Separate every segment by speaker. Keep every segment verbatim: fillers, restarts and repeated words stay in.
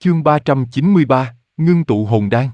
Speaker 1: Chương ba trăm chín mươi ba, ngưng tụ hồn đan.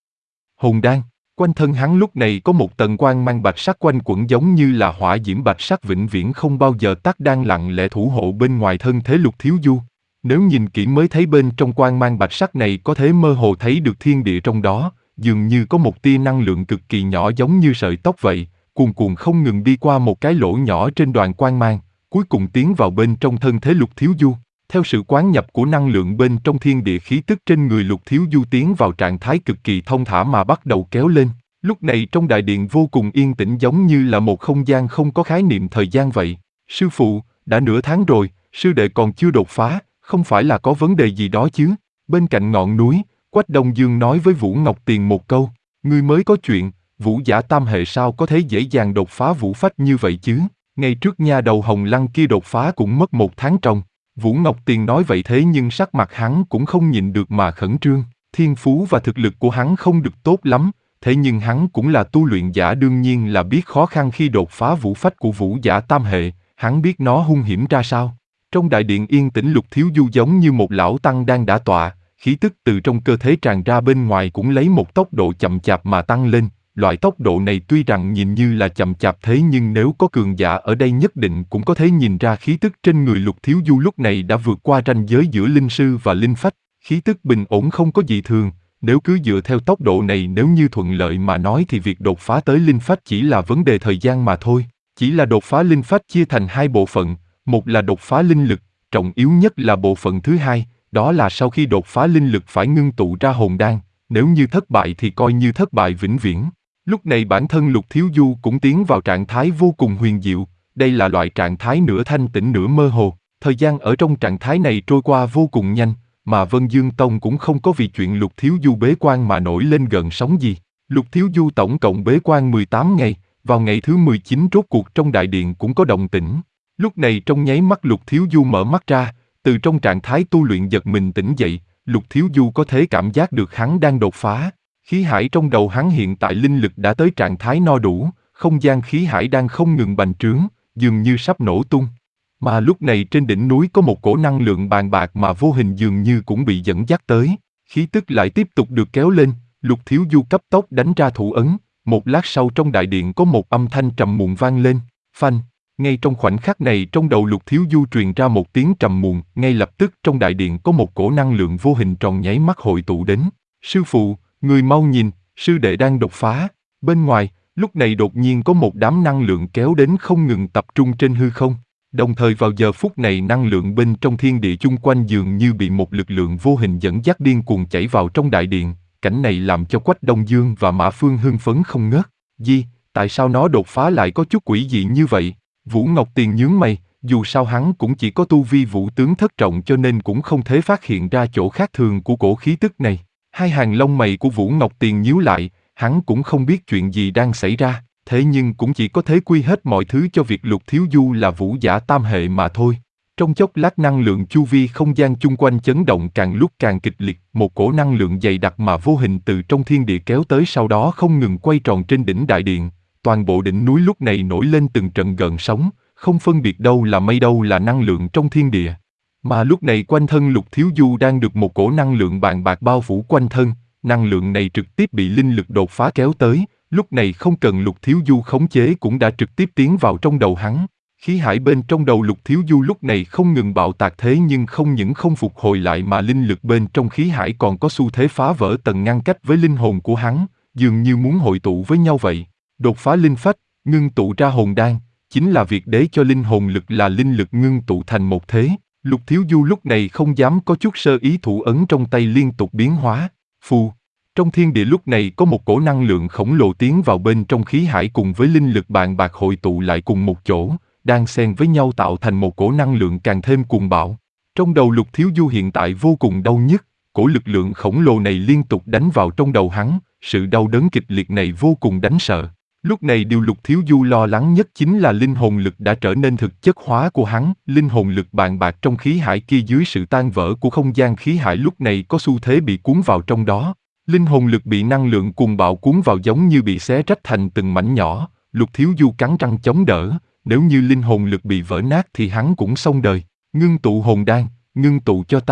Speaker 1: Hồn đan, quanh thân hắn lúc này có một tầng quang mang bạch sắc quanh quẩn giống như là hỏa diễm bạch sắc vĩnh viễn không bao giờ tắt đang lặng lẽ thủ hộ bên ngoài thân thể Lục Thiếu Du. Nếu nhìn kỹ mới thấy bên trong quang mang bạch sắc này có thể mơ hồ thấy được thiên địa trong đó, dường như có một tia năng lượng cực kỳ nhỏ giống như sợi tóc vậy, cuồn cuộn không ngừng đi qua một cái lỗ nhỏ trên đoàn quang mang, cuối cùng tiến vào bên trong thân thể Lục Thiếu Du. Theo sự quán nhập của năng lượng bên trong thiên địa, khí tức trên người Lục Thiếu Du tiến vào trạng thái cực kỳ thông thả mà bắt đầu kéo lên. Lúc này trong đại điện vô cùng yên tĩnh giống như là một không gian không có khái niệm thời gian vậy. Sư phụ, đã nửa tháng rồi, sư đệ còn chưa đột phá, không phải là có vấn đề gì đó chứ? Bên cạnh ngọn núi, Quách Đông Dương nói với Vũ Ngọc Tiền một câu, ngươi mới có chuyện, Vũ giả tam hệ sao có thể dễ dàng đột phá vũ phách như vậy chứ? Ngày trước nha đầu Hồng Lăng kia đột phá cũng mất một tháng trồng. Vũ Ngọc Tiền nói vậy thế nhưng sắc mặt hắn cũng không nhịn được mà khẩn trương, thiên phú và thực lực của hắn không được tốt lắm, thế nhưng hắn cũng là tu luyện giả đương nhiên là biết khó khăn khi đột phá vũ phách của vũ giả tam hệ, hắn biết nó hung hiểm ra sao. Trong đại điện yên tĩnh, Lục Thiếu Du giống như một lão tăng đang đả tọa, khí tức từ trong cơ thể tràn ra bên ngoài cũng lấy một tốc độ chậm chạp mà tăng lên. Loại tốc độ này tuy rằng nhìn như là chậm chạp thế nhưng nếu có cường giả ở đây nhất định cũng có thể nhìn ra khí tức trên người Lục Thiếu Du lúc này đã vượt qua ranh giới giữa linh sư và linh phách, khí tức bình ổn không có dị thường. Nếu cứ dựa theo tốc độ này, nếu như thuận lợi mà nói thì việc đột phá tới linh phách chỉ là vấn đề thời gian mà thôi. Chỉ là đột phá linh phách chia thành hai bộ phận, một là đột phá linh lực, trọng yếu nhất là bộ phận thứ hai, đó là sau khi đột phá linh lực phải ngưng tụ ra hồn đan, nếu như thất bại thì coi như thất bại vĩnh viễn. Lúc này bản thân Lục Thiếu Du cũng tiến vào trạng thái vô cùng huyền diệu, đây là loại trạng thái nửa thanh tĩnh nửa mơ hồ, thời gian ở trong trạng thái này trôi qua vô cùng nhanh, mà Vân Dương Tông cũng không có vì chuyện Lục Thiếu Du bế quan mà nổi lên gần sóng gì. Lục Thiếu Du tổng cộng bế quan mười tám ngày, vào ngày thứ mười chín rốt cuộc trong đại điện cũng có động tĩnh. Lúc này trong nháy mắt Lục Thiếu Du mở mắt ra, từ trong trạng thái tu luyện giật mình tỉnh dậy, Lục Thiếu Du có thể cảm giác được hắn đang đột phá. Khí hải trong đầu hắn hiện tại linh lực đã tới trạng thái no đủ, không gian khí hải đang không ngừng bành trướng, dường như sắp nổ tung. Mà lúc này trên đỉnh núi có một cổ năng lượng bàn bạc mà vô hình dường như cũng bị dẫn dắt tới, khí tức lại tiếp tục được kéo lên, Lục Thiếu Du cấp tốc đánh ra thủ ấn, một lát sau trong đại điện có một âm thanh trầm muộn vang lên, phanh. Ngay trong khoảnh khắc này trong đầu Lục Thiếu Du truyền ra một tiếng trầm muộn, ngay lập tức trong đại điện có một cổ năng lượng vô hình tròn nháy mắt hội tụ đến. Sư phụ, người mau nhìn, sư đệ đang đột phá. Bên ngoài, lúc này đột nhiên có một đám năng lượng kéo đến không ngừng tập trung trên hư không. Đồng thời vào giờ phút này năng lượng bên trong thiên địa chung quanh dường như bị một lực lượng vô hình dẫn dắt điên cuồng chảy vào trong đại điện. Cảnh này làm cho Quách Đông Dương và Mã Phương hưng phấn không ngớt. Di, tại sao nó đột phá lại có chút quỷ dị như vậy? Vũ Ngọc Tiền nhướng mày, dù sao hắn cũng chỉ có tu vi vũ tướng thất trọng cho nên cũng không thể phát hiện ra chỗ khác thường của cổ khí tức này. Hai hàng lông mày của Vũ Ngọc Tiền nhíu lại, hắn cũng không biết chuyện gì đang xảy ra, thế nhưng cũng chỉ có thể quy hết mọi thứ cho việc Lục Thiếu Du là vũ giả tam hệ mà thôi. Trong chốc lát năng lượng chu vi không gian chung quanh chấn động càng lúc càng kịch liệt, một cổ năng lượng dày đặc mà vô hình từ trong thiên địa kéo tới sau đó không ngừng quay tròn trên đỉnh đại điện. Toàn bộ đỉnh núi lúc này nổi lên từng trận gợn sóng, không phân biệt đâu là mây đâu là năng lượng trong thiên địa. Mà lúc này quanh thân Lục Thiếu Du đang được một cổ năng lượng bàn bạc bao phủ quanh thân, năng lượng này trực tiếp bị linh lực đột phá kéo tới, lúc này không cần Lục Thiếu Du khống chế cũng đã trực tiếp tiến vào trong đầu hắn. Khí hải bên trong đầu Lục Thiếu Du lúc này không ngừng bạo tạc thế nhưng không những không phục hồi lại mà linh lực bên trong khí hải còn có xu thế phá vỡ tầng ngăn cách với linh hồn của hắn, dường như muốn hội tụ với nhau vậy. Đột phá linh phách, ngưng tụ ra hồn đan, chính là việc để cho linh hồn lực là linh lực ngưng tụ thành một thế. Lục Thiếu Du lúc này không dám có chút sơ ý, thủ ấn trong tay liên tục biến hóa. Phù, trong thiên địa lúc này có một cổ năng lượng khổng lồ tiến vào bên trong khí hải cùng với linh lực bàn bạc hội tụ lại cùng một chỗ, đang xen với nhau tạo thành một cổ năng lượng càng thêm cuồng bạo. Trong đầu Lục Thiếu Du hiện tại vô cùng đau nhức, cổ lực lượng khổng lồ này liên tục đánh vào trong đầu hắn, sự đau đớn kịch liệt này vô cùng đáng sợ. Lúc này điều Lục Thiếu Du lo lắng nhất chính là linh hồn lực đã trở nên thực chất hóa của hắn, linh hồn lực bàn bạc trong khí hải kia dưới sự tan vỡ của không gian khí hải lúc này có xu thế bị cuốn vào trong đó. Linh hồn lực bị năng lượng cuồng bạo cuốn vào giống như bị xé rách thành từng mảnh nhỏ, Lục Thiếu Du cắn răng chống đỡ, nếu như linh hồn lực bị vỡ nát thì hắn cũng xong đời. Ngưng tụ hồn đan, ngưng tụ cho ta.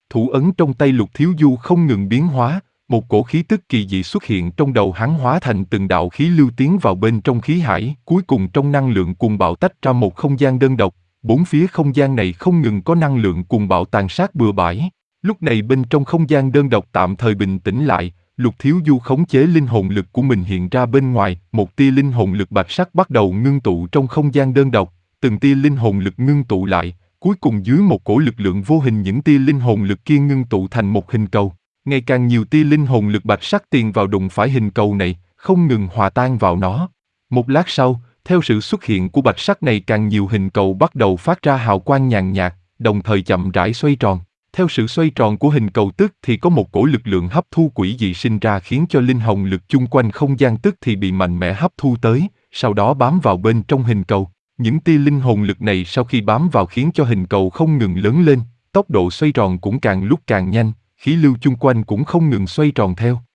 Speaker 1: Thủ ấn trong tay Lục Thiếu Du không ngừng biến hóa, một cổ khí tức kỳ dị xuất hiện trong đầu hắn hóa thành từng đạo khí lưu tiến vào bên trong khí hải, cuối cùng trong năng lượng cuồng bạo tách ra một không gian đơn độc, bốn phía không gian này không ngừng có năng lượng cuồng bạo tàn sát bừa bãi. Lúc này bên trong không gian đơn độc tạm thời bình tĩnh lại, Lục Thiếu Du khống chế linh hồn lực của mình hiện ra bên ngoài, một tia linh hồn lực bạch sắc bắt đầu ngưng tụ trong không gian đơn độc, từng tia linh hồn lực ngưng tụ lại, cuối cùng dưới một cổ lực lượng vô hình những tia linh hồn lực kia ngưng tụ thành một hình cầu. Ngày càng nhiều tia linh hồn lực bạch sắc tiền vào đụng phải hình cầu này, không ngừng hòa tan vào nó. Một lát sau, theo sự xuất hiện của bạch sắc này càng nhiều hình cầu bắt đầu phát ra hào quang nhàn nhạt, đồng thời chậm rãi xoay tròn. Theo sự xoay tròn của hình cầu tức thì có một cổ lực lượng hấp thu quỷ dị sinh ra khiến cho linh hồn lực chung quanh không gian tức thì bị mạnh mẽ hấp thu tới, sau đó bám vào bên trong hình cầu. Những tia linh hồn lực này sau khi bám vào khiến cho hình cầu không ngừng lớn lên, tốc độ xoay tròn cũng càng lúc càng nhanh, khí lưu chung quanh cũng không ngừng xoay tròn theo.